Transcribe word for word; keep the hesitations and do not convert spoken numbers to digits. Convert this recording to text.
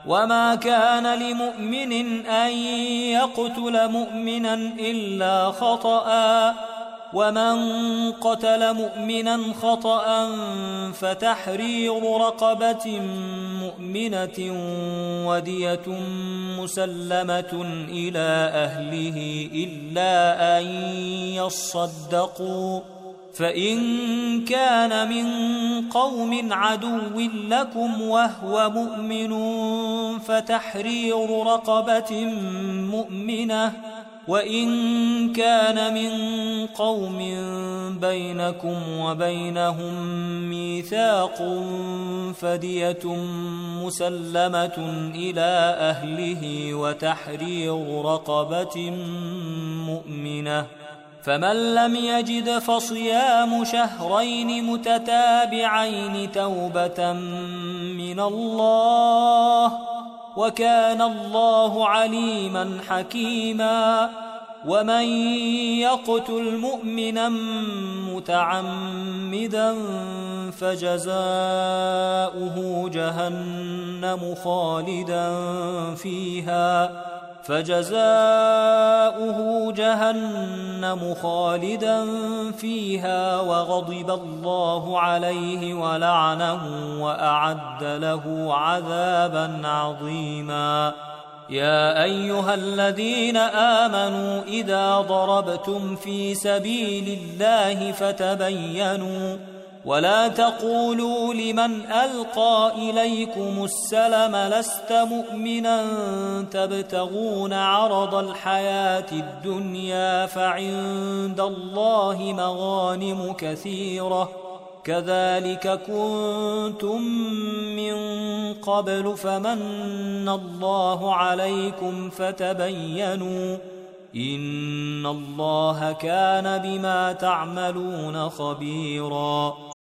وما كان لمؤمن أن يقتل مؤمنا إلا خطأ، ومن قتل مؤمنا خطأ فتحرير رقبة مؤمنة ودية مسلمة إلى أهله إلا أن يصدقوا، فإن كان من قوم عدو لكم وهو مؤمن فتحرير رقبة مؤمنة، وإن كان من قوم بينكم وبينهم ميثاق فدية مسلمة إلى أهله وتحرير رقبة مؤمنة، فمن لم يجد فصيام شهرين متتابعين توبة من الله، وكان الله عليما حكيما. ومن يقتل مؤمنا متعمدا فجزاؤه جهنم خالدا فيها فجزاؤه جهنم خالدا فيها وغضب الله عليه ولعنه وأعد له عذابا عظيما. يا أيها الذين آمنوا إذا ضربتم في سبيل الله فتبينوا ولا تقولوا لمن ألقى إليكم السلم لست مؤمنا تبتغون عرض الحياة الدنيا فعند الله مغانم كثيرة كذلك كنتم من قبل فمن الله عليكم فتبينوا إن الله كان بما تعملون خبيرا.